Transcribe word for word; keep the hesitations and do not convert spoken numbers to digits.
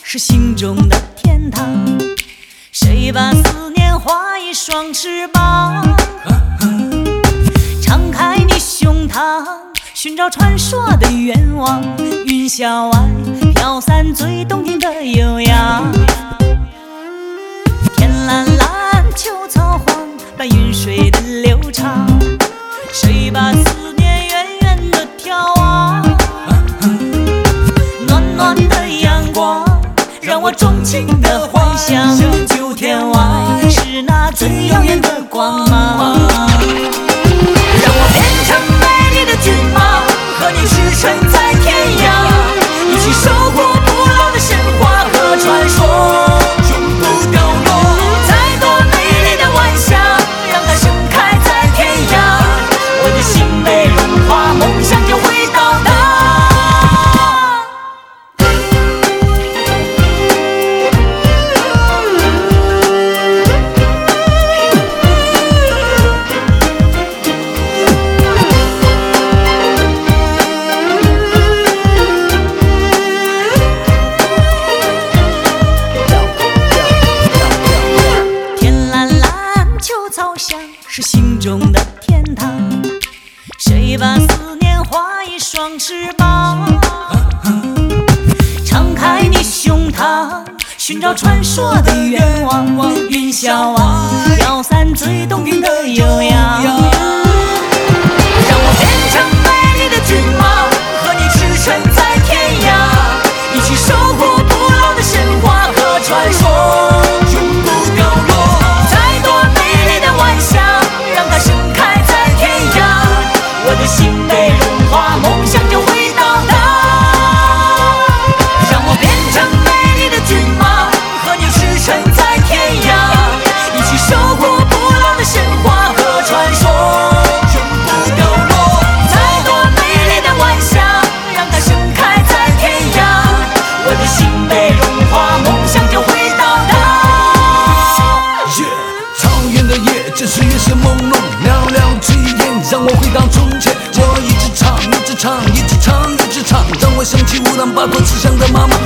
是心中的天堂。谁把思念画一双翅膀？敞开你胸膛，寻找传说的愿望。云霄外飘散最动听的悠扬。天蓝蓝，秋草黄，伴云水的流长。谁把思念远远地眺望？暖暖的阳光，让我钟情的幻想。九天外是那最耀眼的光芒。让我变成美丽的骏马，和你驰骋在天涯，一起守护不老的神话和传说，永不凋落。再多美丽的晚霞，让它盛开在天涯，我的心被融化，梦想就会到达。是心中的天堂。谁把思念画一双翅膀？敞开你胸膛，寻找传说的愿望。云霄外飘散最动听的悠扬。让我变成美丽的骏马，和你驰骋在天涯，一起守护不老的神话和传说。我的心被融化，梦想就会到达。让我变成美丽的骏马，和你驰骋在天涯，一起守护不老的神话和传说，永不凋落。再多美丽的晚霞，让它盛开在天涯，我的心被融化，梦想就会到达。 Yeah, 长远的夜，真是越是朦胧，寥寥炊烟让我回到从前。我一直唱，一直唱，一直唱，一直唱，让我想起乌兰巴托慈祥的妈妈。